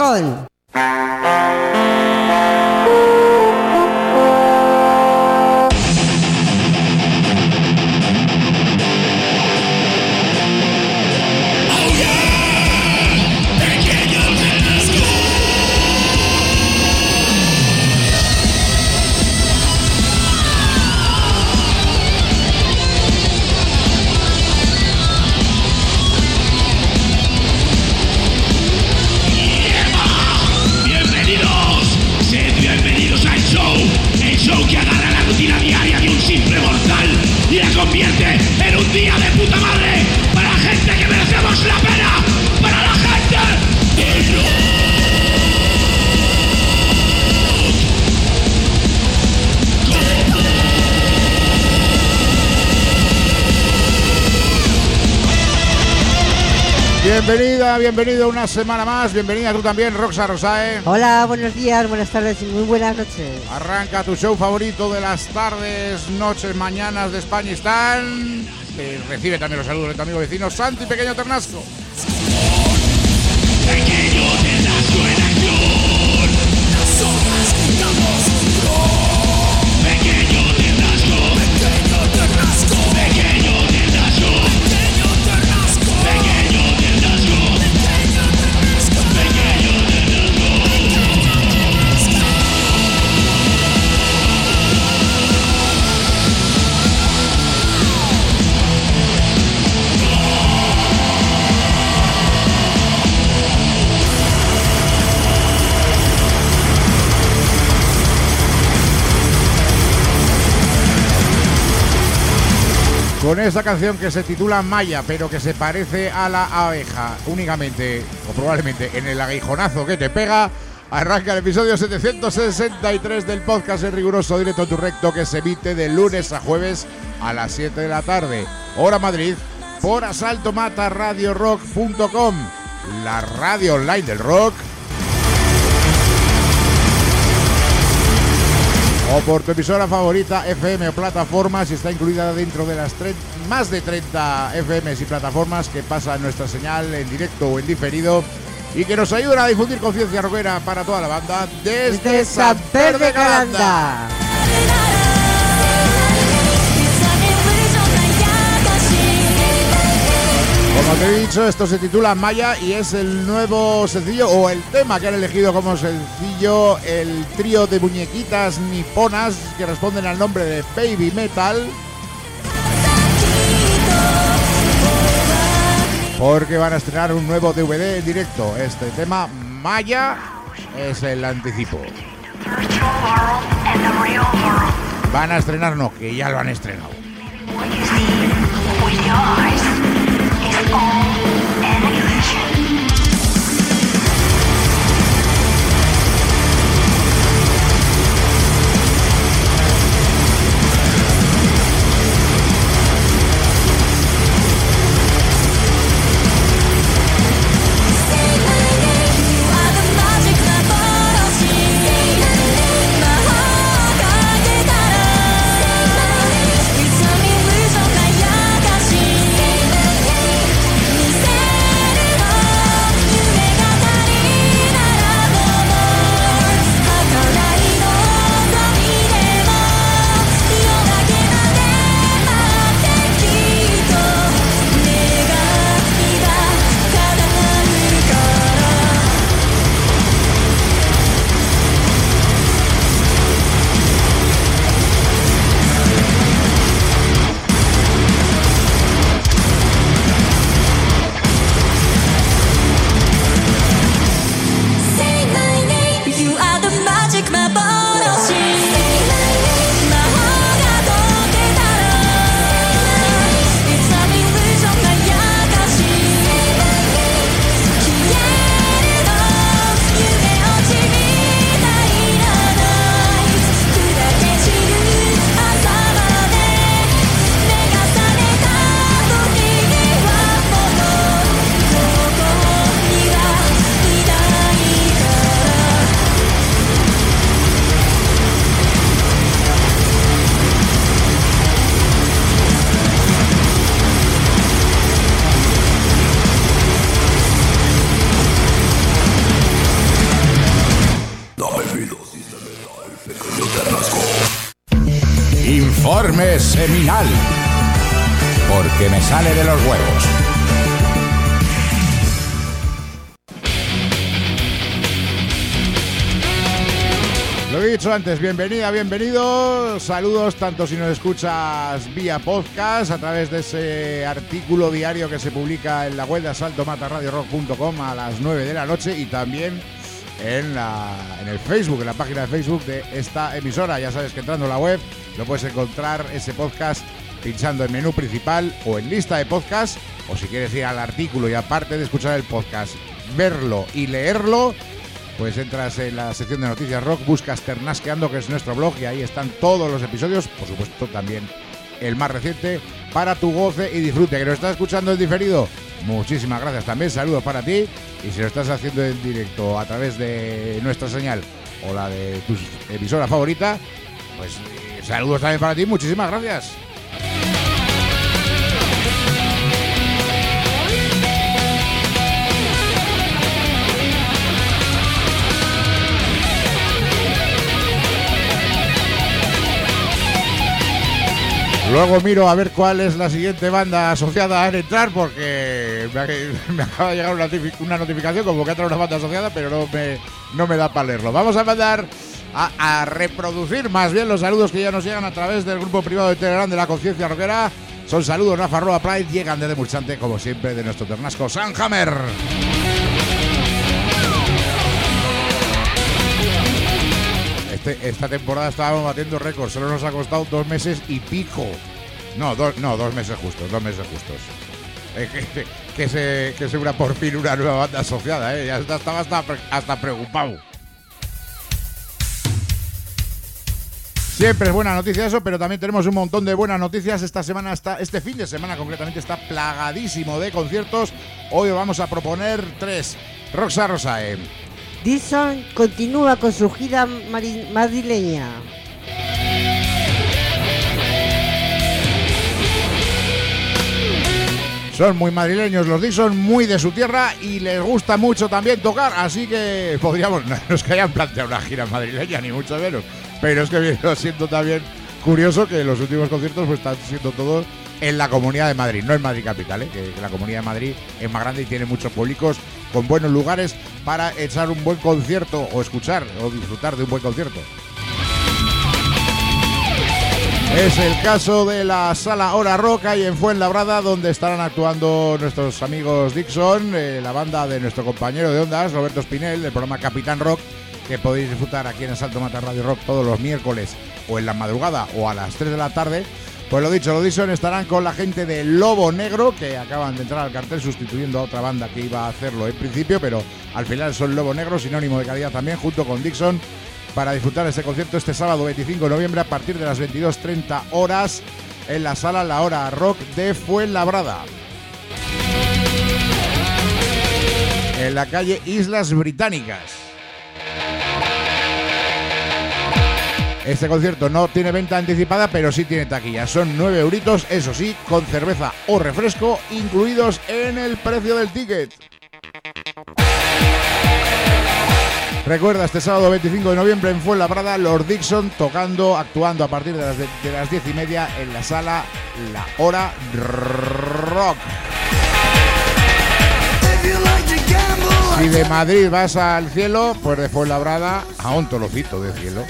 Gijón. Bienvenido una semana más, bienvenida tú también, Roxa Rosae. Hola, buenos días, buenas tardes y muy buenas noches. Arranca tu show favorito de las tardes, noches, mañanas de España están. Recibe también los saludos de tu amigo vecino Santi Pequeño Ternasco. Pequeño Ternasco en acción. Nosotros damos control. Pequeño Ternasco. Pequeño Ternasco. Pequeño Ternasco. Pequeño Ternasco. Pequeño Ternasco. Pequeño Con esta canción que se titula Maya, pero que se parece a la abeja únicamente, o probablemente en el aguijonazo que te pega, arranca el episodio 763 del podcast en riguroso directo tu recto que se emite de lunes a jueves a las 7 de la tarde, hora Madrid, por asaltomataradiorock.com, la radio online del rock. O por tu emisora favorita FM o plataformas y está incluida dentro de las más de 30 FMs y plataformas que pasan nuestra señal en directo o en diferido y que nos ayudan a difundir conciencia rockera para toda la banda desde San Pedro de Calanda. Como te he dicho, esto se titula Maya y es el nuevo sencillo o el tema que han elegido como sencillo el trío de muñequitas niponas que responden al nombre de Baby Metal, porque van a estrenar un nuevo DVD en directo. Este tema, Maya, es el anticipo. Van a estrenar, no, que ya lo han estrenado. All an illusion. Say Informe seminal. Porque me sale de los huevos. Lo he dicho antes, bienvenida, bienvenido. Saludos tanto si nos escuchas vía podcast a través de ese artículo diario que se publica en la web de asaltomatarradiorock.com a las 9 de la noche y también en el Facebook, en la página de Facebook de esta emisora. Ya sabes que entrando a la web lo puedes encontrar ese podcast pinchando en menú principal o en lista de podcast, o si quieres ir al artículo y aparte de escuchar el podcast, verlo y leerlo, pues entras en la sección de Noticias Rock, buscas Ternasqueando, que es nuestro blog, y ahí están todos los episodios, por supuesto también el más reciente, para tu goce y disfrute. ¿Que nos estás escuchando en diferido? Muchísimas gracias también, saludos para ti. Y si lo estás haciendo en directo a través de nuestra señal o la de tu emisora favorita, pues saludos también para ti, muchísimas gracias. Luego miro a ver cuál es la siguiente banda asociada a entrar, porque me acaba de llegar una notificación como que entra una banda asociada, pero no me da para leerlo. Vamos a mandar a reproducir más bien los saludos que ya nos llegan a través del grupo privado de Telegram de la Conciencia Rockera. Son saludos Rafa Pride, llegan desde Mulchante, como siempre, de nuestro Ternasco Sanhammer. Esta temporada estábamos batiendo récords, solo nos ha costado 2 meses y pico. No, 2 meses justos, 2 meses justos. Que se una por fin una nueva banda asociada, ya estaba hasta preocupado. Siempre es buena noticia eso, pero también tenemos un montón de buenas noticias. Este fin de semana concretamente está plagadísimo de conciertos. Hoy vamos a proponer 3. Roxa Rosae. Dixon continúa con su gira madrileña. Son muy madrileños los Dixon, muy de su tierra y les gusta mucho también tocar, así que podríamos, no es que hayan planteado una gira madrileña ni mucho menos, pero es que viene siendo también curioso que los últimos conciertos pues están siendo todos en la Comunidad de Madrid, no en Madrid capital, que la Comunidad de Madrid es más grande y tiene muchos públicos con buenos lugares para echar un buen concierto o escuchar o disfrutar de un buen concierto. Es el caso de la Sala Hora Rock ahí en Fuenlabrada, donde estarán actuando nuestros amigos Dixon, la banda de nuestro compañero de ondas, Roberto Espinel, del programa Capitán Rock, que podéis disfrutar aquí en Asalto Mata Radio Rock todos los miércoles o en la madrugada o a las 3 de la tarde. Pues lo dicho, los Dixon estarán con la gente de Lobo Negro, que acaban de entrar al cartel sustituyendo a otra banda que iba a hacerlo en principio, pero al final son Lobo Negro, sinónimo de calidad también, junto con Dixon, para disfrutar este concierto este sábado 25 de noviembre a partir de las 22:30 horas en la Sala La Hora Rock de Fuenlabrada, en la calle Islas Británicas. Este concierto no tiene venta anticipada, pero sí tiene taquilla. Son 9 euritos, eso sí, con cerveza o refresco incluidos en el precio del ticket. Recuerda, este sábado 25 de noviembre en Fuenlabrada, los Dixon actuando a partir de las 10:30 en la Sala La Hora Rock. Si de Madrid vas al cielo, pues de Fuenlabrada a un trocito de cielo.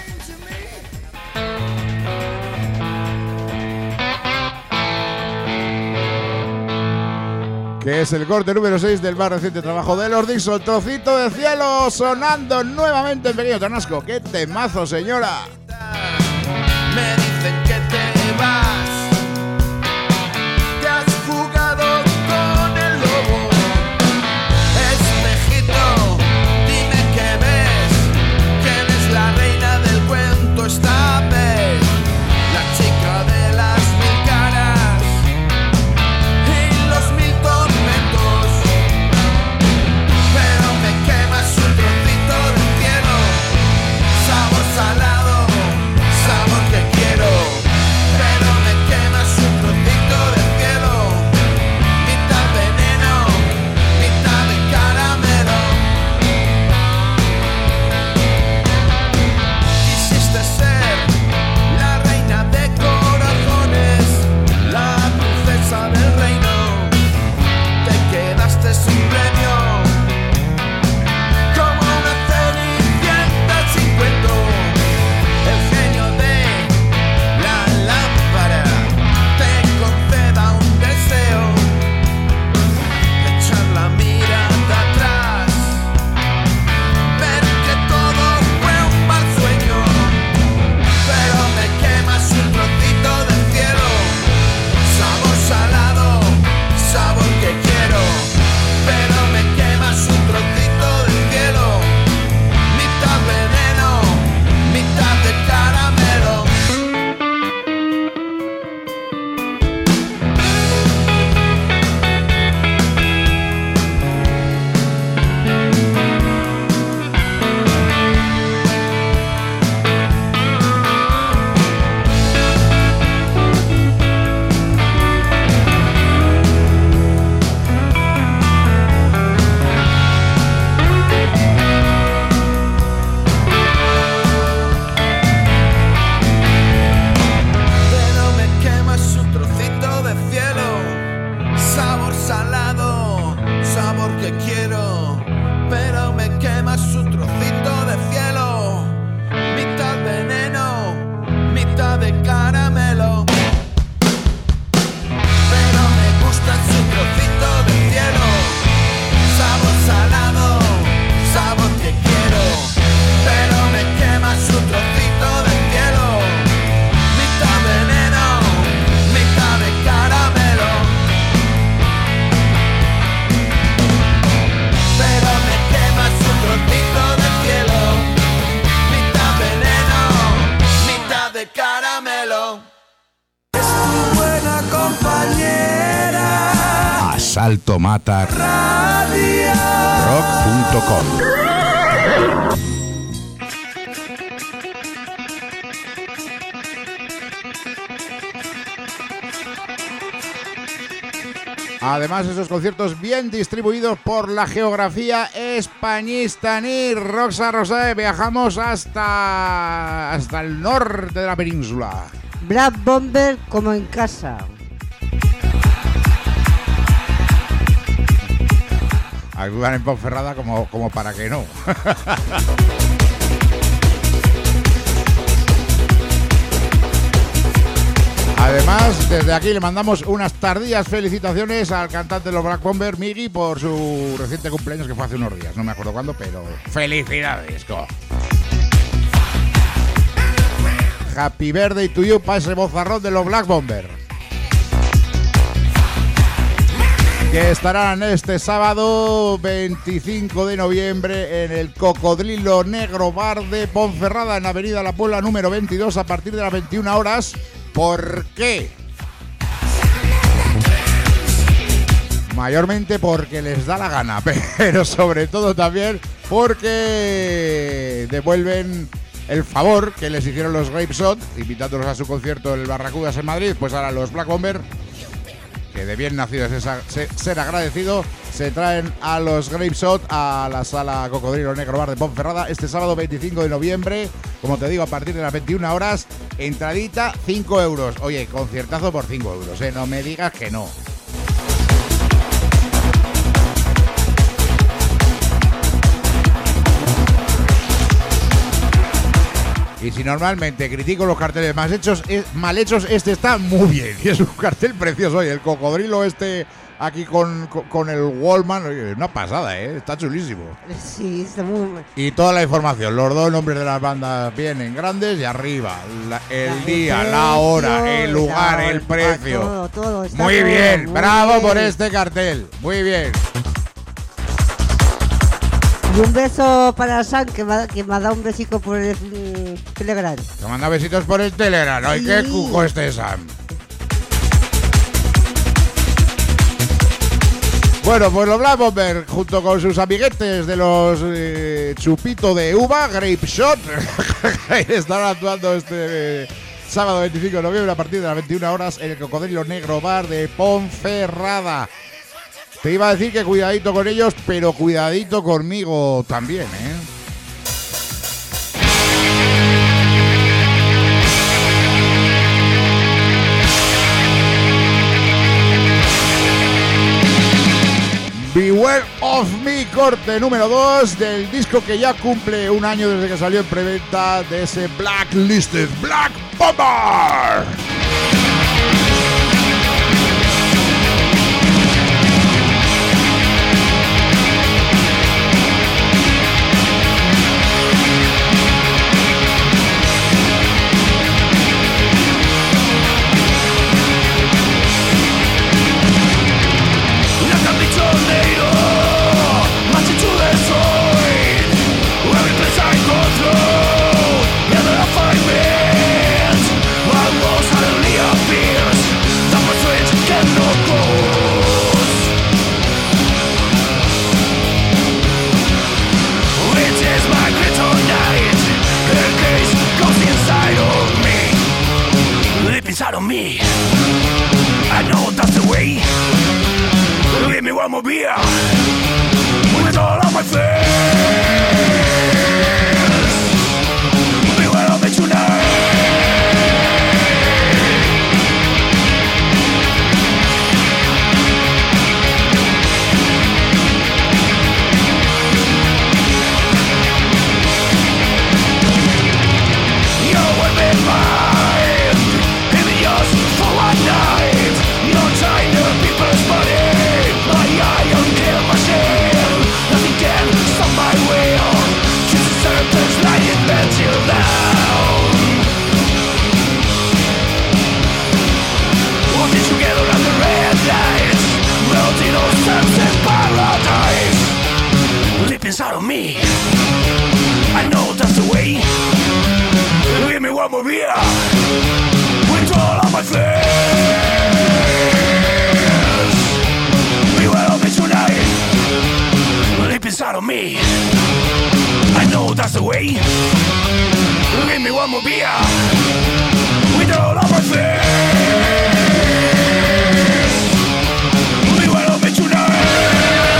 Que es el corte número 6 del más reciente trabajo de los Dixon, Trocito de Cielo, sonando nuevamente en Pequeño Ternasco. ¡Qué temazo, señora! Me dicen que te vas, que has jugado con el lobo. Espejito, dime qué ves, quién es la reina del cuento esta vez, la chica de las 1000 caras y los 1000 tormentos, pero me quemas un trocito del cielo, sabor salado, sabor que quiero. cielo. Es tu buena compañera. Asalto Mata Radio Rock.com. Además, esos conciertos bien distribuidos por la geografía españista. Ni Roxa Rosae, viajamos hasta el norte de la península. Black Bomber como en casa. Actúan en Ponferrada como para que no. Además, desde aquí le mandamos unas tardías felicitaciones al cantante de los Black Bomber, Miggy, por su reciente cumpleaños, que fue hace unos días. No me acuerdo cuándo, pero felicidades. Happy birthday to you para ese bozarrón de los Black Bomber, que estarán este sábado 25 de noviembre en el Cocodrilo Negro Bar de Ponferrada, en Avenida La Puebla número 22, a partir de las 21 horas. ¿Por qué? Mayormente porque les da la gana, pero sobre todo también porque devuelven el favor que les hicieron los Grapeshot, invitándolos a su concierto en el Barracudas en Madrid. Pues ahora los Black Bomber, que de bien nacidos es ser agradecido, se traen a los Grapeshot a la sala Cocodrilo Negro Bar de Ponferrada este sábado 25 de noviembre, como te digo, a partir de las 21 horas, entradita 5 euros. Oye, conciertazo por 5 euros, no me digas que no. Y si normalmente critico los carteles mal hechos, este está muy bien. Y es un cartel precioso. Oye, el cocodrilo aquí con el Wallman, oye, una pasada, está chulísimo. Sí, está muy... Y toda la información, los dos nombres de las bandas vienen grandes y arriba. El día, la hora, el lugar, el precio. Todo, muy bien, bravo por este cartel. Muy bien. Y un beso para Sam, que me ha dado un besico por el Telegram. Te manda besitos por el Telegram. ¡Ay, qué cuco este Sam! Bueno, pues los Black Bomber, junto con sus amiguetes de los Chupito de Uva, Grapeshot, estarán actuando este sábado 25 de noviembre a partir de las 21 horas en el Cocodrilo Negro Bar de Ponferrada. Te iba a decir que cuidadito con ellos, pero cuidadito conmigo también, Beware of Me, corte número 2 del disco que ya cumple un año desde que salió en preventa, de ese Blacklisted Black Bomber. Inside of me, I know that's the way. Give me one more beer with all of my fears. Beware of me tonight. You will be mine. Inside of me, I know that's the way. Give me one more beer. that's the way. Give me one more beer with all of my fears. We will meet tonight.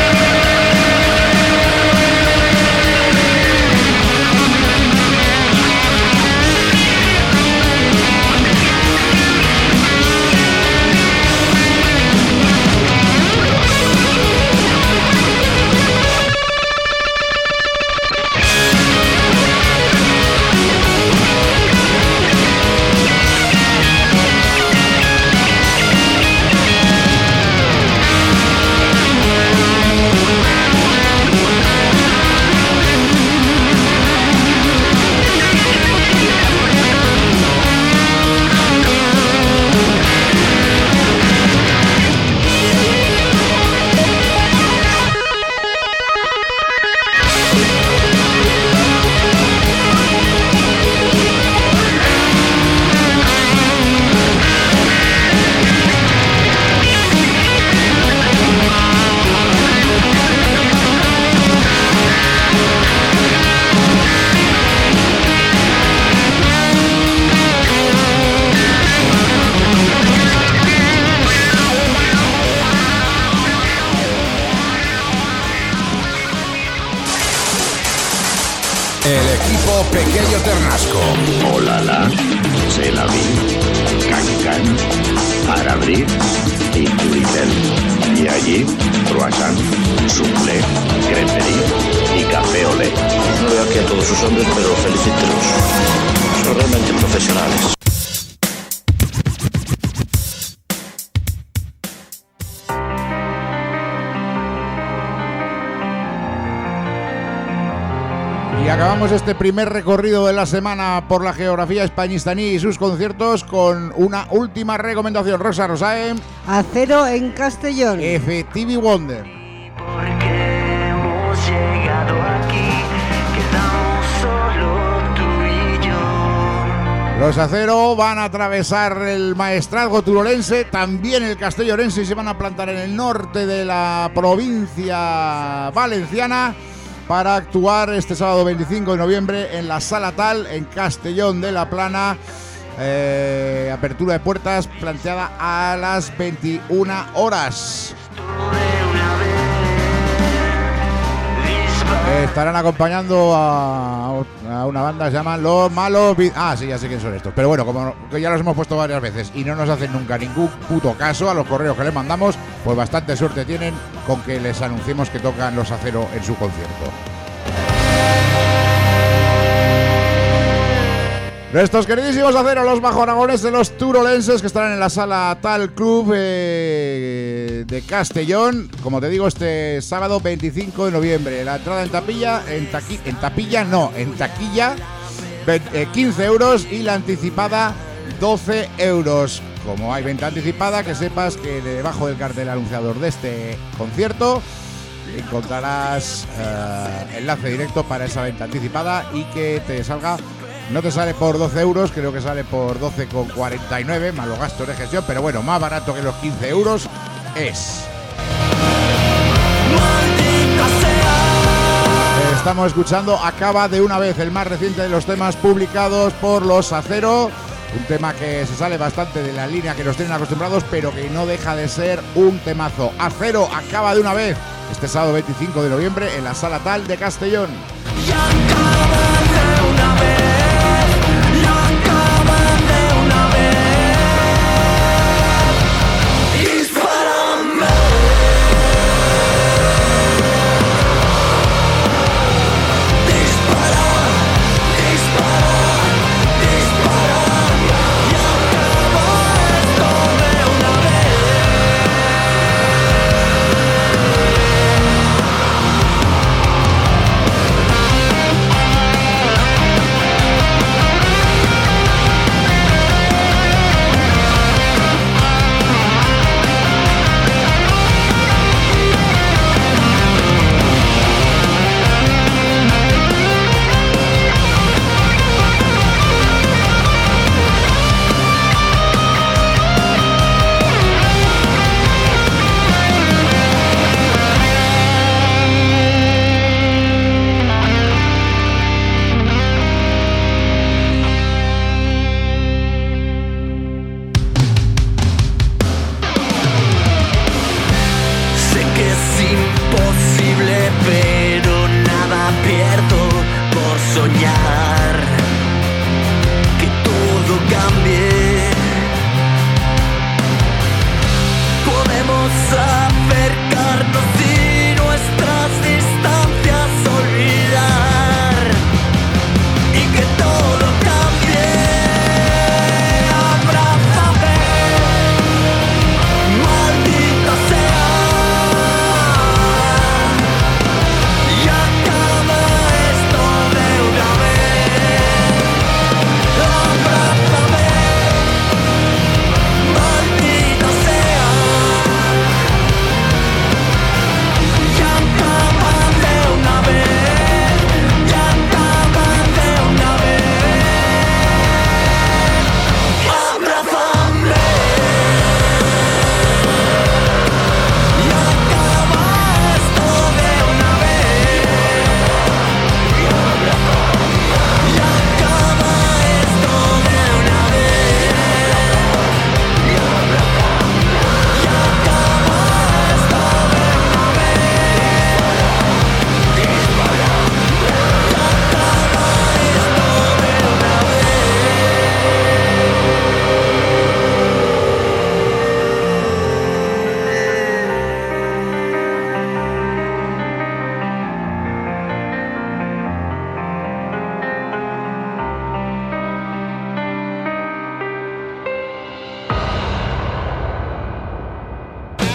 Pequeño Ternasco. Olala, c'est la vie, Can-Can, Arabri y Turitel. Y allí, croissant, soufflé, creperie y café olé. No veo aquí a todos sus hombres, pero felicítelos. Son realmente profesionales. Y acabamos este primer recorrido de la semana por la geografía españistaní y sus conciertos con una última recomendación. Rosa Rosaem. Acero en Castellón. Stevie Wonder. Porque hemos llegado aquí, quedamos solo tú y yo. Los Acero van a atravesar el maestrazgo turolense, también el castellonense, y se van a plantar en el norte de la provincia valenciana para actuar este sábado 25 de noviembre en la Sala Tal, en Castellón de la Plana. Apertura de puertas planteada a las 21 horas. Estarán acompañando a una banda que se llama Los Malos sí, ya sé quién son estos. Pero bueno, como ya los hemos puesto varias veces y no nos hacen nunca ningún puto caso a los correos que les mandamos, pues bastante suerte tienen con que les anunciemos que tocan Los Acero en su concierto. Nuestros queridísimos Acero, los bajoaragoneses, los turolenses, que estarán en la Sala Tal Club de Castellón, como te digo, este sábado 25 de noviembre. La entrada en taquilla, en taquilla 15 euros y la anticipada 12 euros. Como hay venta anticipada, que sepas que debajo del cartel anunciador de este concierto encontrarás enlace directo para esa venta anticipada y que te salga. No te sale por 12 euros, creo que sale por 12,49, más los gastos de gestión, pero bueno, más barato que los 15 euros es. Estamos escuchando Acaba de una vez, el más reciente de los temas publicados por Los Acero, un tema que se sale bastante de la línea que nos tienen acostumbrados, pero que no deja de ser un temazo. Acero, Acaba de una vez, este sábado 25 de noviembre en la Sala Tal de Castellón. Y acaba de una vez.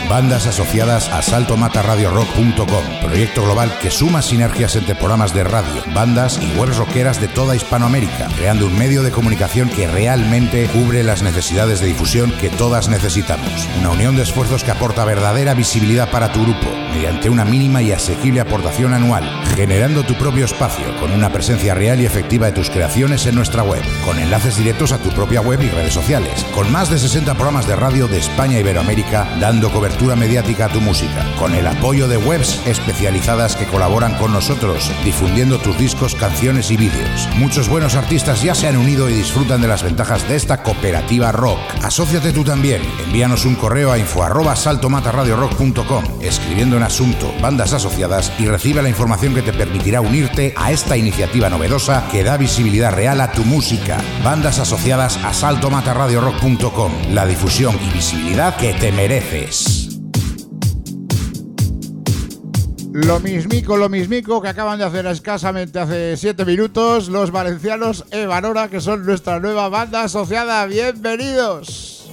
Bandas asociadas a saltomataradiorock.com, proyecto global que suma sinergias entre programas de radio, bandas y webs rockeras de toda Hispanoamérica, creando un medio de comunicación que realmente cubre las necesidades de difusión que todas necesitamos. Una unión de esfuerzos que aporta verdadera visibilidad para tu grupo, mediante una mínima y asequible aportación anual, generando tu propio espacio con una presencia real y efectiva de tus creaciones en nuestra web, con enlaces directos a tu propia web y redes sociales, con más de 60 programas de radio de España e Iberoamérica dando cobertura mediática a tu música, con el apoyo de webs especializadas que colaboran con nosotros, difundiendo tus discos, canciones y vídeos. Muchos buenos artistas ya se han unido y disfrutan de las ventajas de esta cooperativa rock. Asóciate tú también. Envíanos un correo a info@saltomataradiorock.com, escribiendo en asunto bandas asociadas, y recibe la información que te permitirá unirte a esta iniciativa novedosa que da visibilidad real a tu música. Bandas asociadas a saltomataradiorock.com, la difusión y visibilidad que te mereces. Lo mismico que acaban de hacer escasamente hace 7 minutos los valencianos Evanora, que son nuestra nueva banda asociada. ¡Bienvenidos!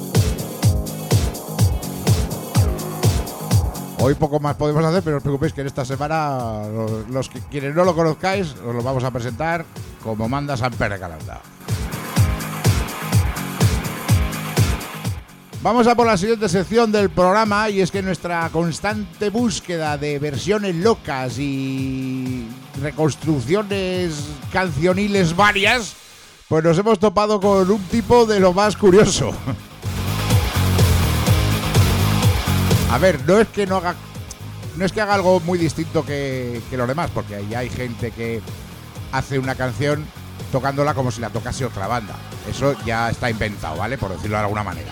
Hoy poco más podemos hacer, pero no os preocupéis que en esta semana los que quienes no lo conozcáis os lo vamos a presentar como manda San Pere Calanda. Vamos a por la siguiente sección del programa, y es que nuestra constante búsqueda de versiones locas y reconstrucciones cancioniles varias, pues nos hemos topado con un tipo de lo más curioso. A ver, no es que haga algo muy distinto que los demás, porque ahí hay gente que hace una canción tocándola como si la tocase otra banda. Eso ya está inventado, ¿vale? Por decirlo de alguna manera.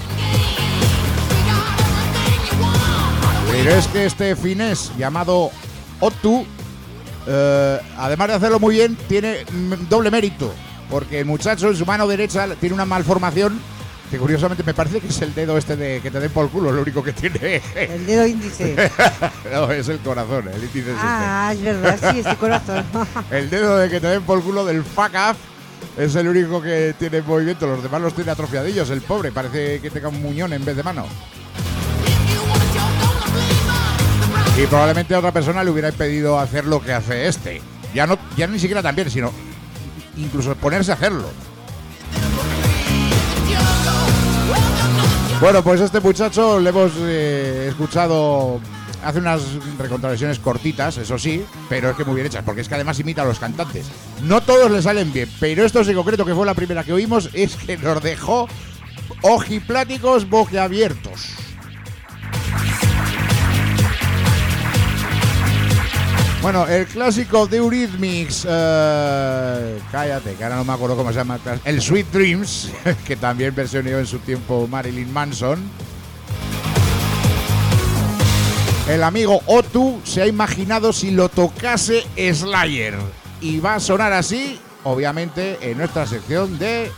Pero es que este finés llamado Otu, además de hacerlo muy bien, tiene doble mérito, porque el muchacho en su mano derecha tiene una malformación que curiosamente me parece que es el dedo este de que te den por culo, lo único que tiene. El dedo índice. No, es el corazón, el índice es es verdad, sí, es el corazón. El dedo de que te den por culo del fuck up es el único que tiene movimiento, los demás los tiene atrofiadillos, el pobre, parece que tenga un muñón en vez de mano. Y probablemente a otra persona le hubiera impedido hacer lo que hace este. Ya ni siquiera tan bien, sino incluso ponerse a hacerlo. Bueno, pues este muchacho le hemos escuchado, hace unas recontraversiones cortitas, eso sí, pero es que muy bien hechas, porque es que además imita a los cantantes. No todos le salen bien, pero estos en concreto, que fue la primera que oímos, es que nos dejó ojipláticos boquiabiertos. Bueno, el clásico de Eurythmics, cállate, que ahora no me acuerdo cómo se llama, el Sweet Dreams, que también versioneó en su tiempo Marilyn Manson. El amigo Otu se ha imaginado si lo tocase Slayer, y va a sonar así, obviamente, en nuestra sección de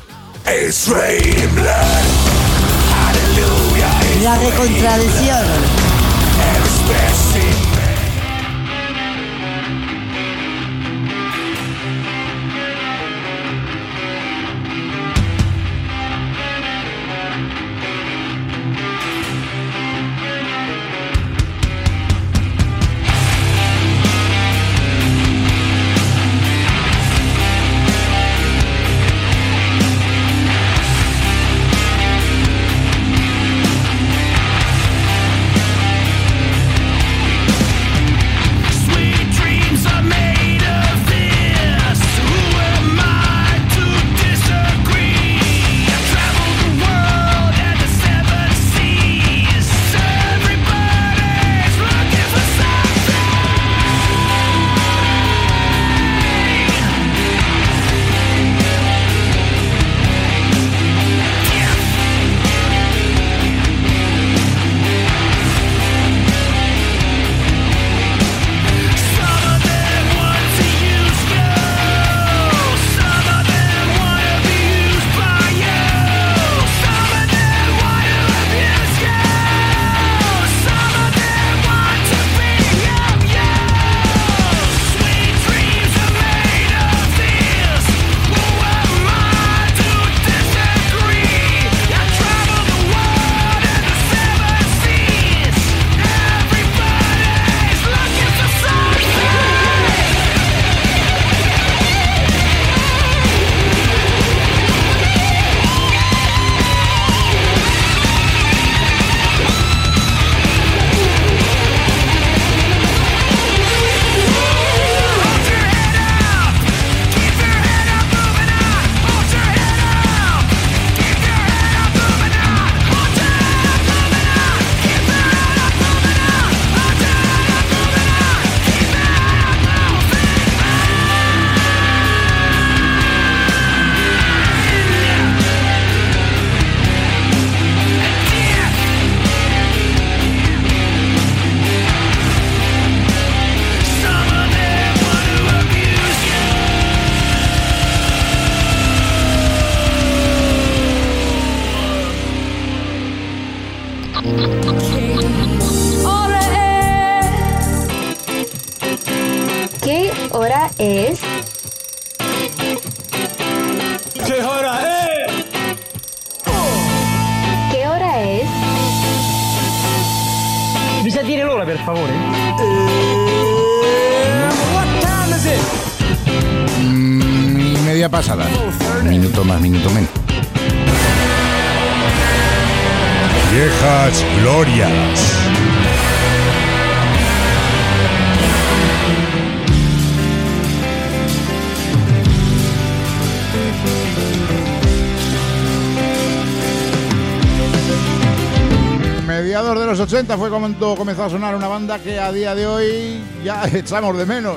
La recontradición. ¿Qué hora es? ¿Qué hora es? ¿Qué hora es? Bisa dire l'ora per favore? What time is it? Media pasada. Minuto más, minuto menos. Viejas glorias. Mediados de los 80 fue cuando comenzó a sonar una banda que a día de hoy ya echamos de menos.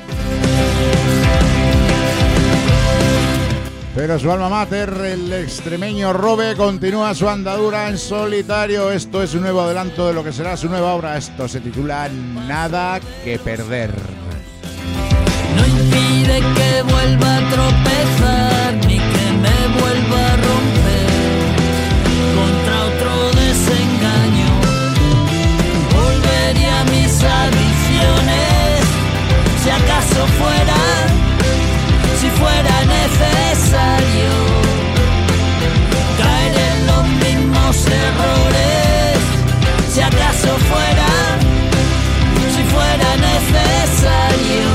Pero su alma mater, el extremeño Robe, continúa su andadura en solitario. Esto es un nuevo adelanto de lo que será su nueva obra. Esto se titula Nada que perder. No impide que vuelva a tropezar ni que me vuelva a romper contra otro desengaño. Volvería a mis adicciones si acaso si fuera necesario caer en los mismos errores si acaso si fuera necesario.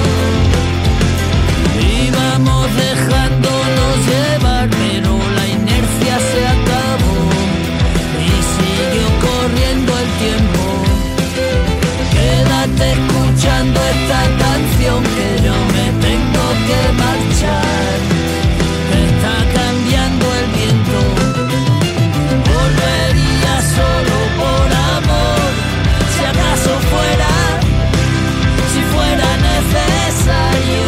Íbamos dejándonos llevar, pero la inercia se acabó y siguió corriendo el tiempo. Quédate escuchando esta canción que yo me tengo que marchar, que está cambiando el viento. Volvería solo por amor, si acaso si fuera necesario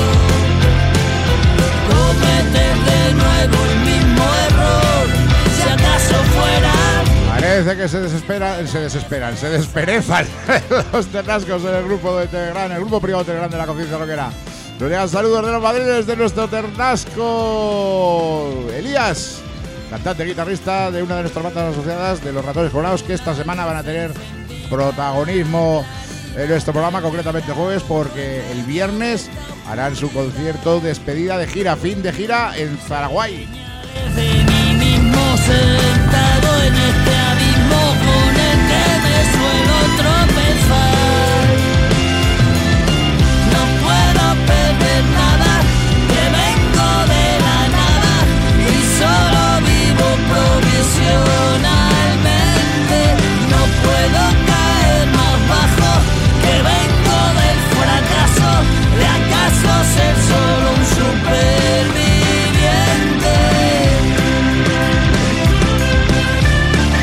cometer de nuevo el mismo error, si acaso Parece que se desperezan los ternascos en el grupo de Telegram, el grupo privado de Telegram de la Conciencia Rockera. Nos llegan saludos de los madriles de nuestro ternasco. Elías, cantante y guitarrista de una de nuestras bandas asociadas, de los Ratones Colorados, que esta semana van a tener protagonismo en nuestro programa, concretamente jueves, porque el viernes harán su concierto despedida de gira, fin de gira en Zaragoza. De mí mismo sentado en este abismo con el que me suelo tropezar. No puedo perder nada, que vengo de la nada y solo vivo provisionalmente. No puedo caer más bajo, que vengo del fracaso, de acaso ser solo un superviviente.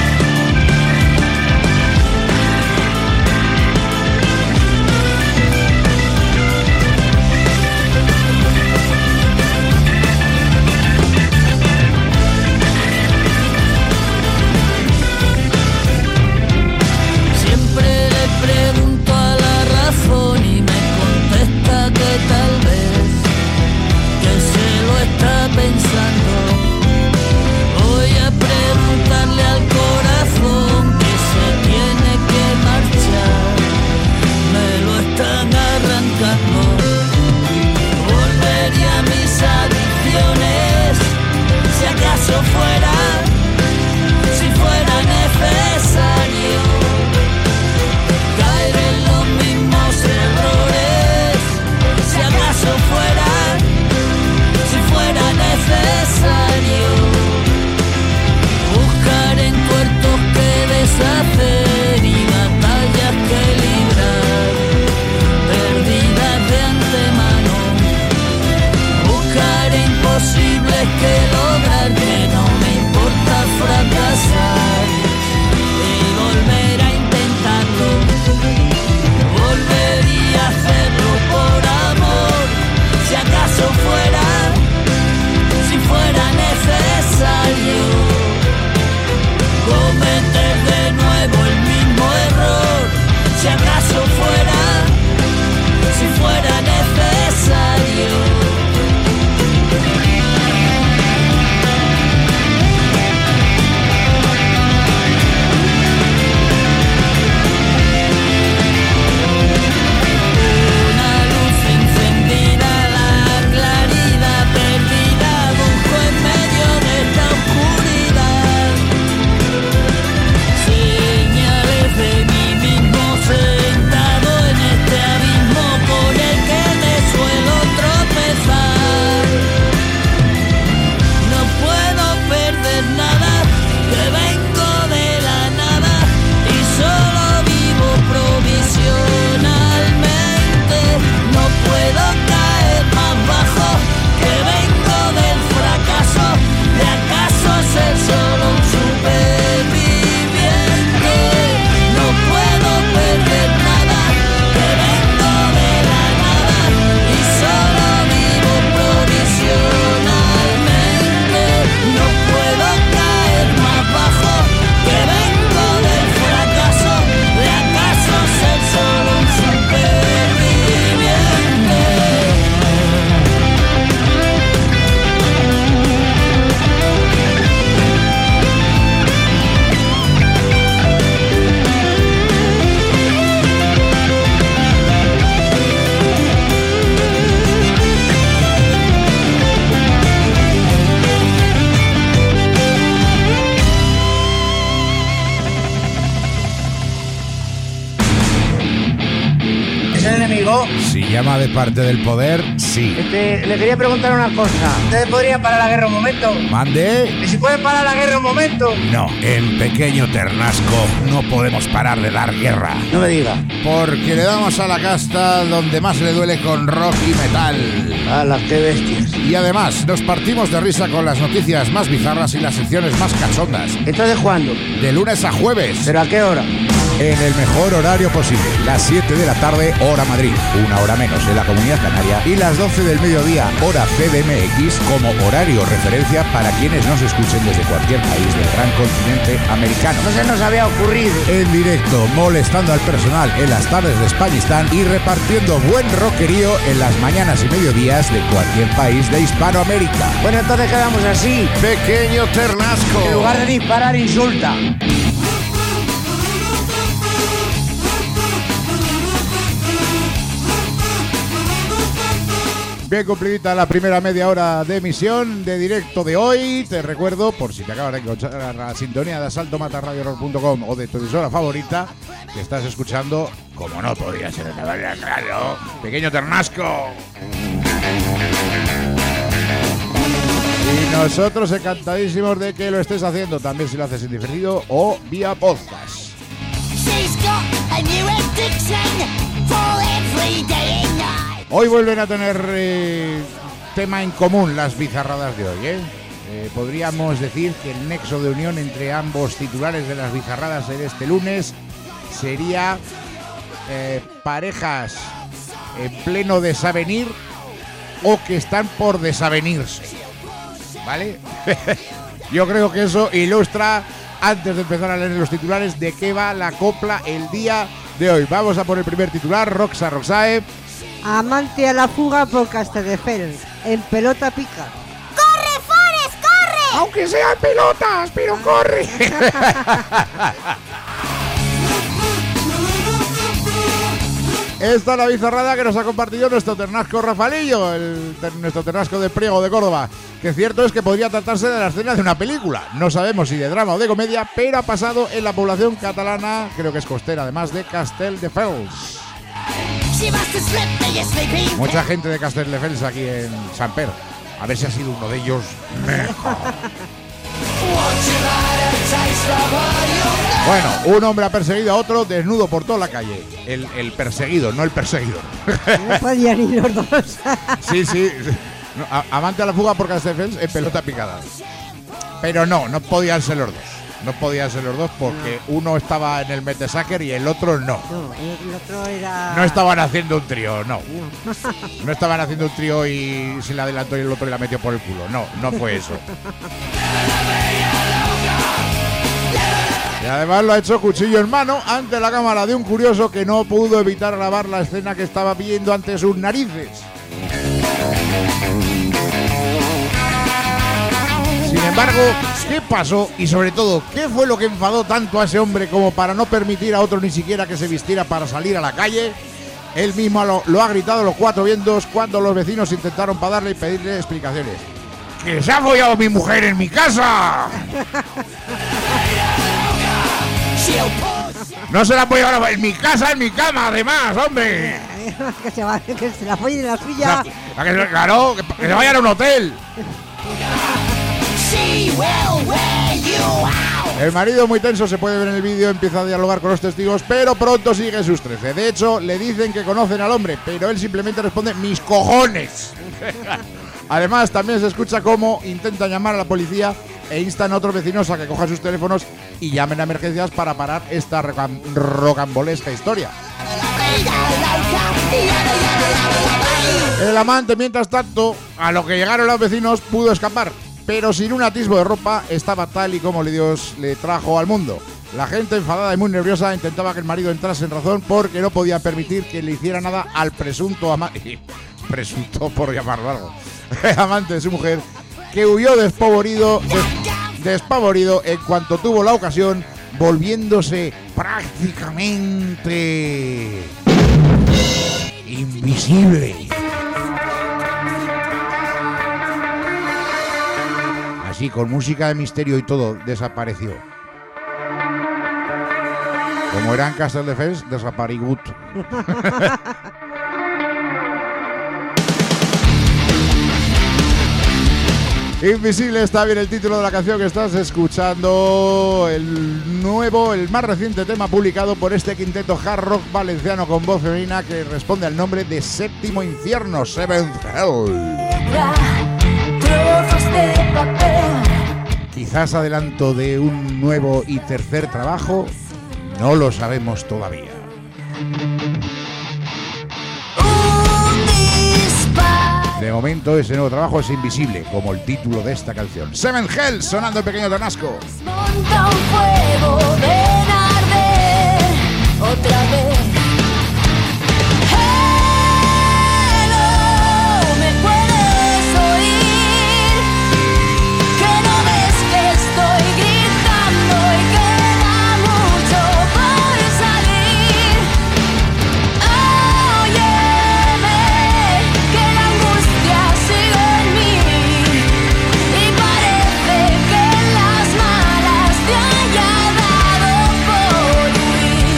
¿Aló? Si llama de parte del poder, sí. Le quería preguntar una cosa. ¿Ustedes podrían parar la guerra un momento? ¿Mande? ¿Y si pueden parar la guerra un momento? No, en Pequeño Ternasco no podemos parar de dar guerra. No me diga. Porque le damos a la casta donde más le duele con rock y metal. ¡Hala, qué bestias! Y además, nos partimos de risa con las noticias más bizarras y las secciones más cachondas. ¿Entonces cuándo? De lunes a jueves. ¿Pero a qué hora? En el mejor horario posible. Las 7 de la tarde, hora Madrid. Una hora menos en la Comunidad Canaria. Y las 12 del mediodía, hora CDMX, como horario referencia para quienes nos escuchen desde cualquier país del gran continente americano. No se nos había ocurrido. En directo, molestando al personal en las tardes de Españistán y repartiendo buen rockerío en las mañanas y mediodías de cualquier país de Hispanoamérica. Bueno, entonces quedamos así. Pequeño Ternasco. En lugar de disparar, insulta. Bien cumplidita la primera media hora de emisión de directo de hoy. Te recuerdo, por si te acabas de encontrar la sintonía de asaltomatarradiorock.com o de tu emisora favorita, que estás escuchando, como no podía ser de otra manera, claro, Pequeño Ternasco. Y nosotros encantadísimos de que lo estés haciendo, también si lo haces en diferido o vía podcast. Hoy vuelven a tener tema en común las bizarradas de hoy, podríamos decir que el nexo de unión entre ambos titulares de las bizarradas en este lunes sería parejas en pleno desavenir o que están por desavenirse, ¿vale? Yo creo que eso ilustra, antes de empezar a leer los titulares, de qué va la copla el día de hoy. Vamos a por el primer titular. Roxae. Amante a la fuga por Castelldefels. En pelota pica. ¡Corre, Forrest, corre! Aunque sean pelotas, pero corre. Esta es la bizarrada que nos ha compartido nuestro Ternasco Rafalillo, nuestro Ternasco de Priego de Córdoba, que cierto es que podría tratarse de la escena de una película. No sabemos si de drama o de comedia, pero ha pasado en la población catalana, creo que es costera además, de Castelldefels. Mucha gente de Castelldefels aquí en Samper. A ver si ha sido uno de ellos mejor. Bueno, un hombre ha perseguido a otro desnudo por toda la calle. El perseguido, no el perseguidor. No podían ir los dos. Sí. No, amante a la fuga por Castelldefels en pelota picada. Pero no podían ser los dos. No podían ser los dos porque uno estaba en el Metesacker y el otro no. No, el otro era... No estaban haciendo un trío, no. No estaban haciendo un trío y se le adelantó y el otro y la metió por el culo. No fue eso. Y además lo ha hecho cuchillo en mano ante la cámara de un curioso que no pudo evitar grabar la escena que estaba viendo ante sus narices. Sin embargo, ¿qué pasó? Y sobre todo, ¿qué fue lo que enfadó tanto a ese hombre como para no permitir a otro ni siquiera que se vistiera para salir a la calle? Él mismo lo ha gritado a los cuatro vientos cuando los vecinos intentaron pararle y pedirle explicaciones. ¡Que se ha follado mi mujer en mi casa! No se la puede llevar en mi casa, en mi cama, además, hombre. Que se la follen en la suya. Claro, que se vayan a un hotel. El marido, muy tenso, se puede ver en el vídeo, empieza a dialogar con los testigos, pero pronto sigue sus 13. De hecho, le dicen que conocen al hombre, pero él simplemente responde: ¡mis cojones! Además, también se escucha cómo intentan llamar a la policía e instan a otros vecinos a que cojan sus teléfonos y llamen a emergencias para parar esta rocambolesca historia. El amante, mientras tanto, a lo que llegaron los vecinos, pudo escapar, pero sin un atisbo de ropa. Estaba tal y como Dios le trajo al mundo. La gente, enfadada y muy nerviosa, intentaba que el marido entrase en razón porque no podía permitir que le hiciera nada al presunto amante. Presunto, por llamarlo algo. Amante de su mujer, que huyó despavorido en cuanto tuvo la ocasión, volviéndose prácticamente invisible. Así, con música de misterio y todo, desapareció. Como era en Castelldefels, desaparegut. Invisible está bien el título de la canción que estás escuchando. El más reciente tema publicado por este quinteto hard rock valenciano con voz femenina que responde al nombre de Séptimo Infierno, Seventh Hell. Quizás adelanto de un nuevo y tercer trabajo, no lo sabemos todavía. De momento ese nuevo trabajo es Invisible, como el título de esta canción. Seventh Hell, sonando el pequeño Tonasco. Monta un fuego, ven a arder otra vez. Hello, ¿me puedes oír? Que no ves que estoy gritando y queda mucho por salir. Óyeme, que la angustia sigue en mí y parece que en las malas te haya dado por huir.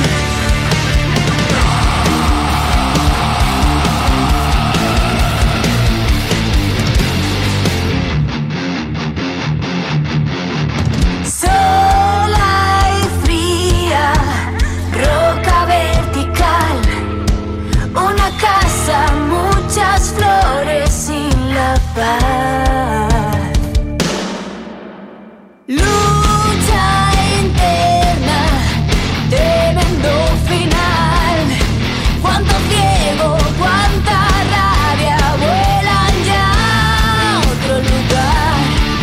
Sola y fría, roca vertical, una casa, muchas flores sin la paz. Lucha interna, tremendo final. Cuánto ciego, cuánta rabia vuelan ya a otro lugar.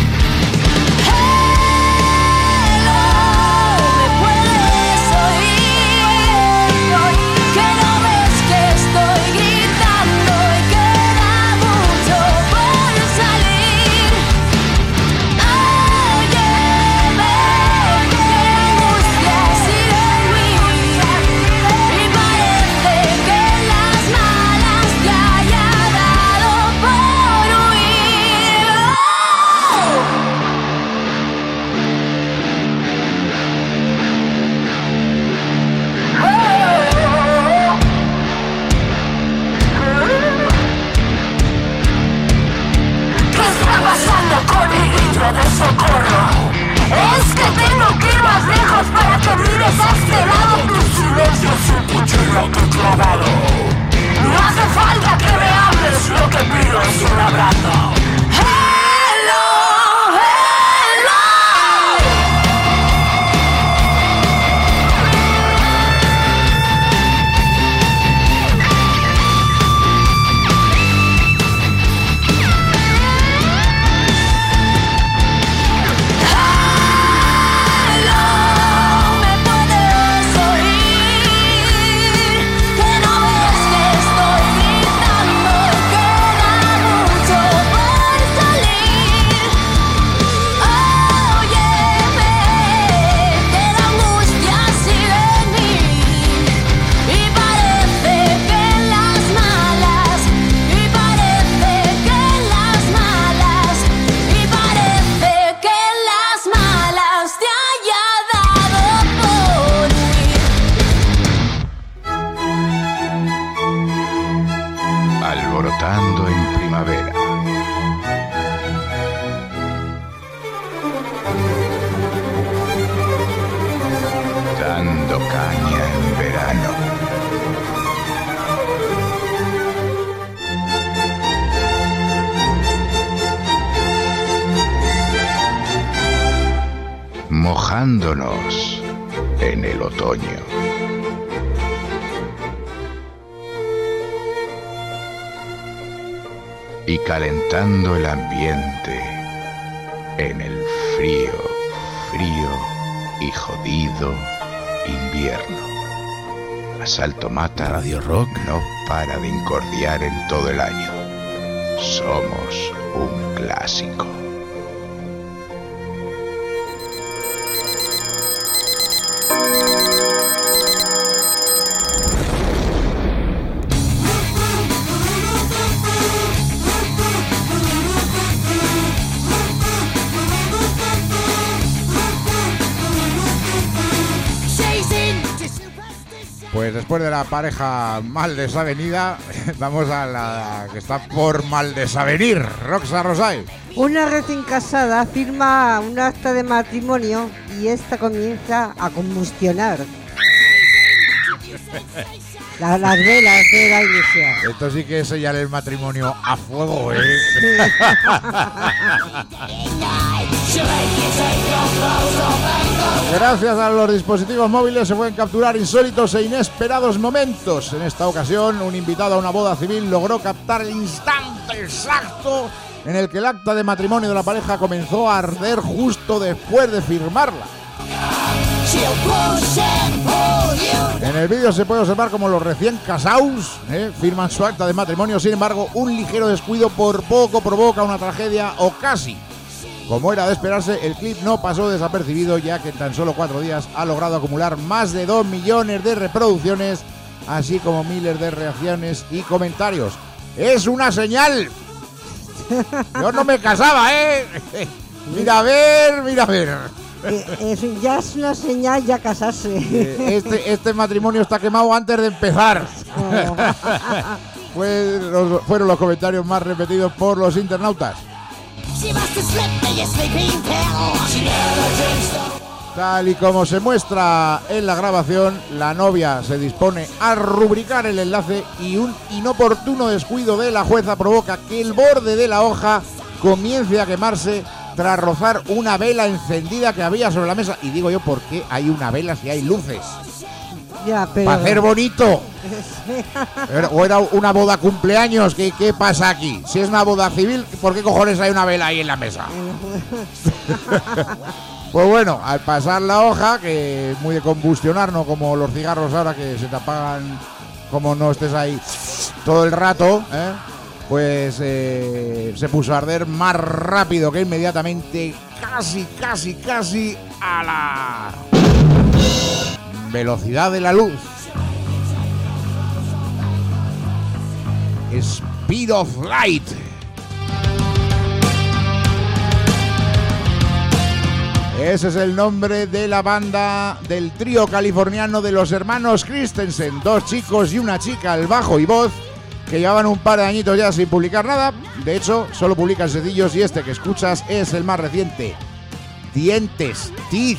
Hello, ¿me puedes oír? Que no ves que estoy gritando y queda mucho por salir. Óyeme, que la angustia sigue en mí y parece que en las malas te haya dado por huir. ¿Qué está pasando con mi grito de socorro? Es que tengo que ir más lejos para que mires a este lado. Tu silencio es un cuchillo que clavado. No hace falta que me hables, lo que pido es un abrazo. Hello, hello. Hello, ¿me puedes oír? Que no ves que estoy gritando y queda mucho por salir. Óyeme, que la angustia sigue en mí y parece que en las malas, y parece que en las malas, y parece que en las malas te haya dado por huir. Alborotando en primavera. Dando caña en verano. Mojándonos en el otoño. Y calentando el ambiente en el frío, frío y jodido invierno. Asalto Mata Radio Rock no para de incordiar en todo el año. Somos un clásico. Chasing to superstition. Pues después de la pareja mal desavenida, vamos a la que está por mal desavenir, Roxa Rosay. Una recién casada firma un acta de matrimonio y esta comienza a combustionar. Las velas de la iglesia. Esto sí que es sellar el matrimonio a fuego, ¿eh? Gracias a los dispositivos móviles se pueden capturar insólitos e inesperados momentos. En esta ocasión, un invitado a una boda civil logró captar el instante exacto en el que el acta de matrimonio de la pareja comenzó a arder justo después de firmarla. En el vídeo se puede observar como los recién casados firman su acta de matrimonio. Sin embargo, un ligero descuido por poco provoca una tragedia o casi. Como era de esperarse, el clip no pasó desapercibido, ya que en tan solo 4 días ha logrado acumular más de 2 millones de reproducciones, así como miles de reacciones y comentarios. ¡Es una señal! Yo no me casaba, ¿eh? Mira a ver, mira a ver. Ya es una señal ya casarse. Este matrimonio está quemado antes de empezar. Fueron los comentarios más repetidos por los internautas. Tal y como se muestra en la grabación, la novia se dispone a rubricar el enlace y un inoportuno descuido de la jueza provoca que el borde de la hoja comience a quemarse tras rozar una vela encendida que había sobre la mesa. Y digo yo, ¿por qué hay una vela si hay luces? Ya, pero... Para hacer bonito. ¿O era una boda cumpleaños? ¿Qué pasa aquí? Si es una boda civil, ¿por qué cojones hay una vela ahí en la mesa? Pues bueno, al pasar la hoja, que es muy de combustionar, no como los cigarros ahora que se te apagan como no estés ahí todo el rato, pues se puso a arder más rápido que inmediatamente, casi a la velocidad de la luz. Speed of Light. Ese es el nombre de la banda del trío californiano de los hermanos Christensen, 2 chicos y una chica al bajo y voz, que llevaban un par de añitos ya sin publicar nada. De hecho, solo publican sencillos y este que escuchas es el más reciente, Dientes, Teeth.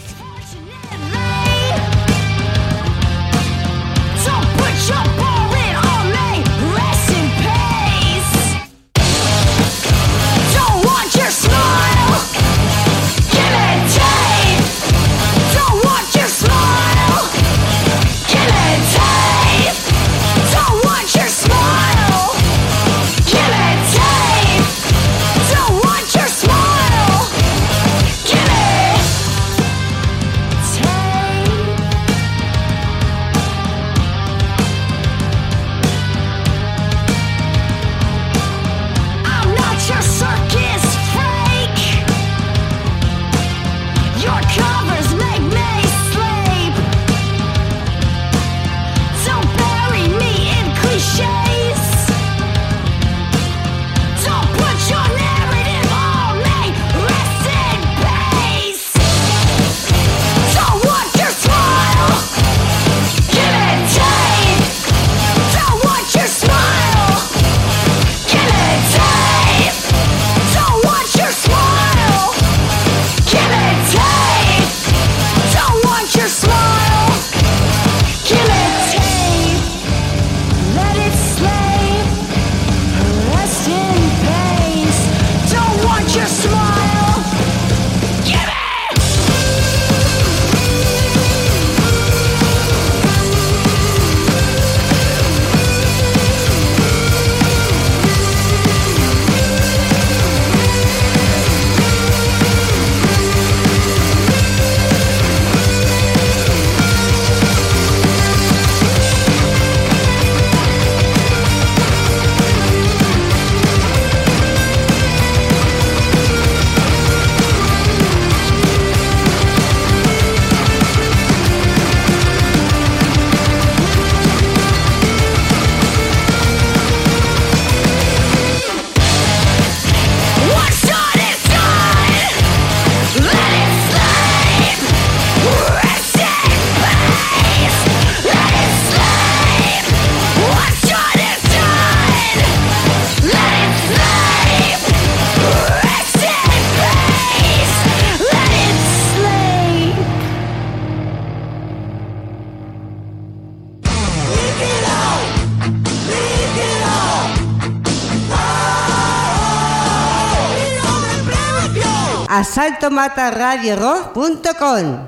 asaltomataradiorock.com.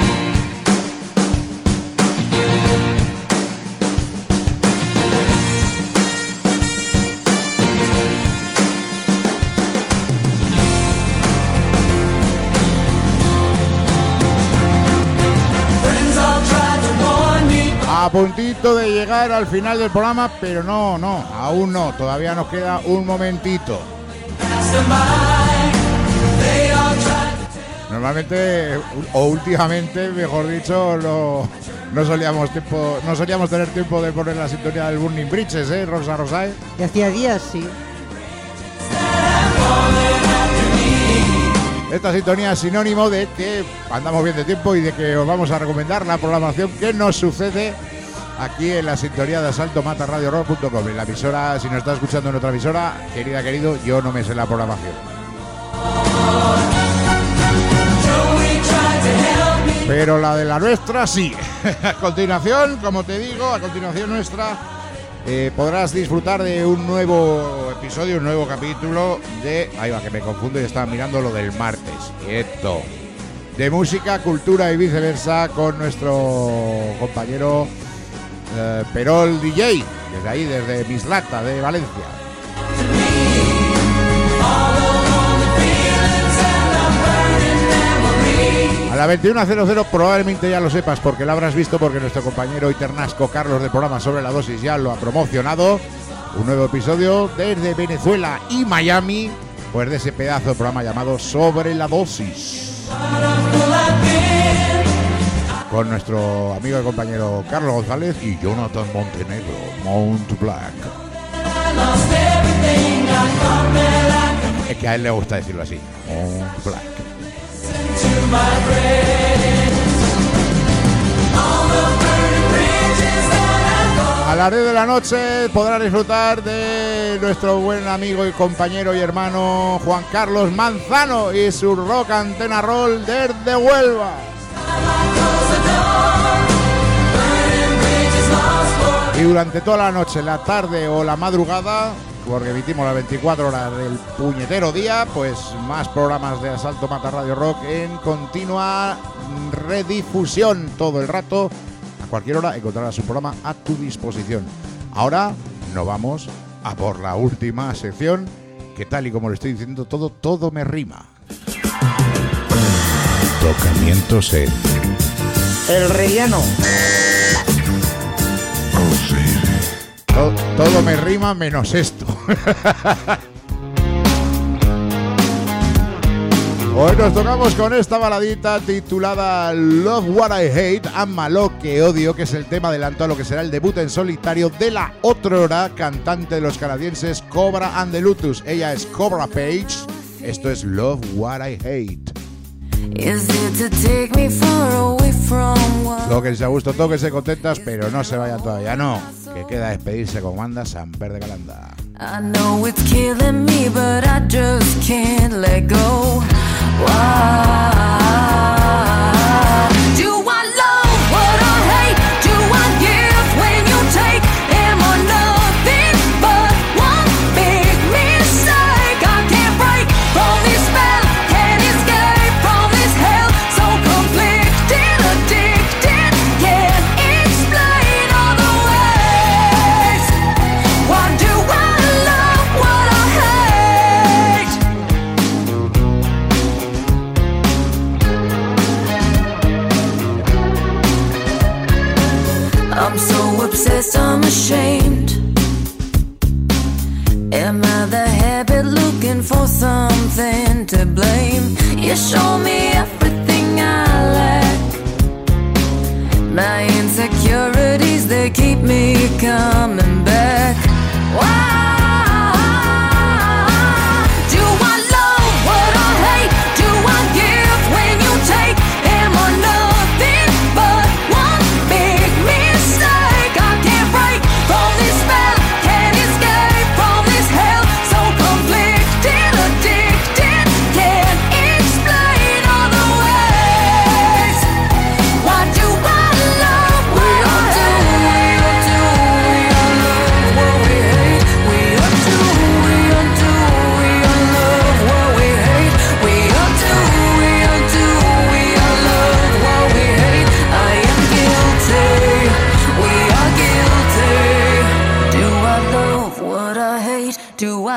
A puntito de llegar al final del programa, pero no, aún no, todavía nos queda un momentito. Normalmente, o últimamente, mejor dicho, no solíamos tener tiempo de poner la sintonía del Burning Bridges, Rosa Rosae. Y hacía días, sí. Esta sintonía es sinónimo de que andamos bien de tiempo y de que os vamos a recomendar la programación que nos sucede aquí en la sintonía de asaltomataradiorock.com. En la emisora, si nos está escuchando en otra emisora, querido, yo no me sé la programación. Pero la de la nuestra sí. A continuación, como te digo, nuestra podrás disfrutar de un nuevo episodio, un nuevo capítulo de... Ahí va, que me confundo y estaba mirando lo del martes. Quieto. De música, cultura y viceversa con nuestro compañero Perol DJ, desde ahí, desde Mislata, de Valencia. A la 21:00 probablemente ya lo sepas porque lo habrás visto, porque nuestro compañero Iternasco Carlos del programa Sobre la Dosis ya lo ha promocionado. Un nuevo episodio desde Venezuela y Miami, pues de ese pedazo de programa llamado Sobre la Dosis, con nuestro amigo y compañero Carlos González y Jonathan Montenegro, Mount Black. Es que a él le gusta decirlo así, Mount Black. A las 10 de la noche podrás disfrutar de nuestro buen amigo y compañero y hermano Juan Carlos Manzano y su rock antena roll desde Huelva. Y durante toda la noche, la tarde o la madrugada, porque emitimos las 24 horas del puñetero día, pues más programas de Asalto Mata Radio Rock en continua redifusión todo el rato. A cualquier hora encontrarás un programa a tu disposición. Ahora nos vamos a por la última sección, que tal y como le estoy diciendo, todo me rima. Tocamientos en El Rellano. Todo me rima menos esto. Hoy nos tocamos con esta baladita titulada Love What I Hate, Ama lo que odio, que es el tema adelanto a lo que será el debut en solitario de la otrora cantante de los canadienses Cobra and the Lotus. Ella es Cobra Page. Esto es Love What I Hate. Tóquense a gusto, tóquense contentas, pero no se vayan todavía, no. Que queda despedirse con banda Samper de Calanda. I know it's killing me, but I just can't let go. Why? Do I love what I hate? Do I give when you take? Am I nothing but one big mistake? I can't break from this spell, can't escape from this hell. So conflicted, addicted, can't explain all the ways. Why do I love what I hate? I'm so obsessed, I'm ashamed. Am I the habit looking for something to blame? You show me everything I lack. My insecurities, they keep me coming back. Why? Do I love what I hate? Do I give when you take? Am I nothing but one big mistake? I can't break from this spell, can't escape from this hell. So conflicted, addicted, can't explain all the ways. Why do I love what I hate? We all love what we hate. We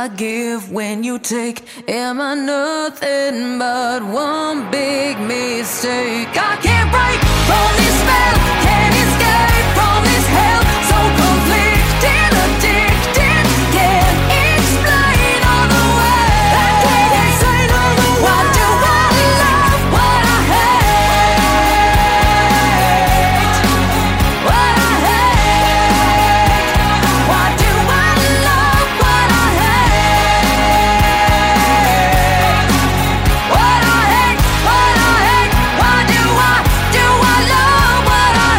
I give when you take? Am I nothing but one big mistake? I can't break from this spell, can't escape from this hell. So conflicted, addicted, can't explain all the way. I can't explain all the way. What do I love, what I hate? What I hate. What do I love, what I hate? What I hate, what I hate. What do I love, what I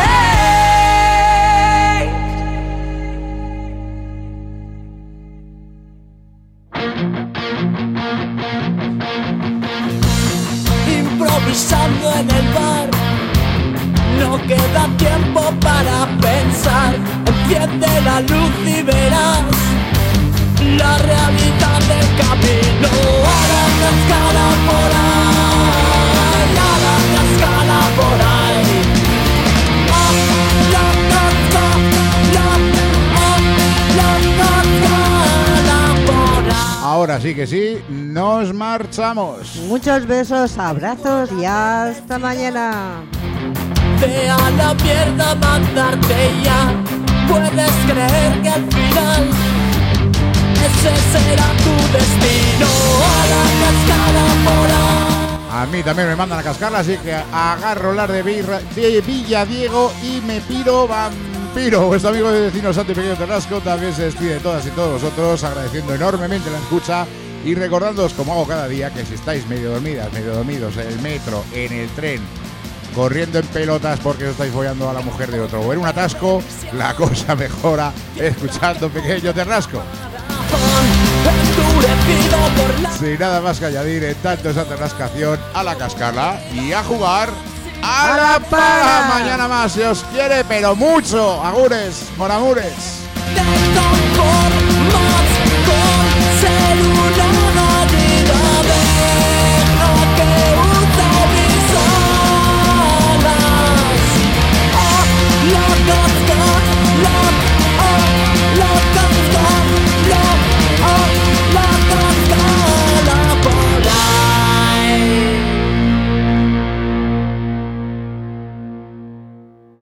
Improvisando en el bar, no queda tiempo para pensar. Enciende la luz y verás la realidad del camino. A la cascada por ahí, a la cascada por ahí. La cascada por ahí. Ahora sí que sí, nos marchamos. Muchos besos, abrazos y hasta mañana. Ve a la mierda, mandarte ya. Puedes creer que al final ese será tu destino. A la cascada por ahí. A mí también me mandan a cascarla, así que agarro las de Villa Diego y me piro vampiro. Vuestro amigo de vecino Santi Pequeño Terrasco también se despide de todas y todos vosotros, agradeciendo enormemente la escucha y recordándoos, como hago cada día, que si estáis medio dormidas, medio dormidos en el metro, en el tren, corriendo en pelotas porque os estáis follando a la mujer de otro o en un atasco, la cosa mejora escuchando Pequeño Terrasco. Sin nada más que añadir, en tanto esa terrascación, a la cascarla y a jugar a la pala. Mañana más, si os quiere, pero mucho. Agures, mon amures.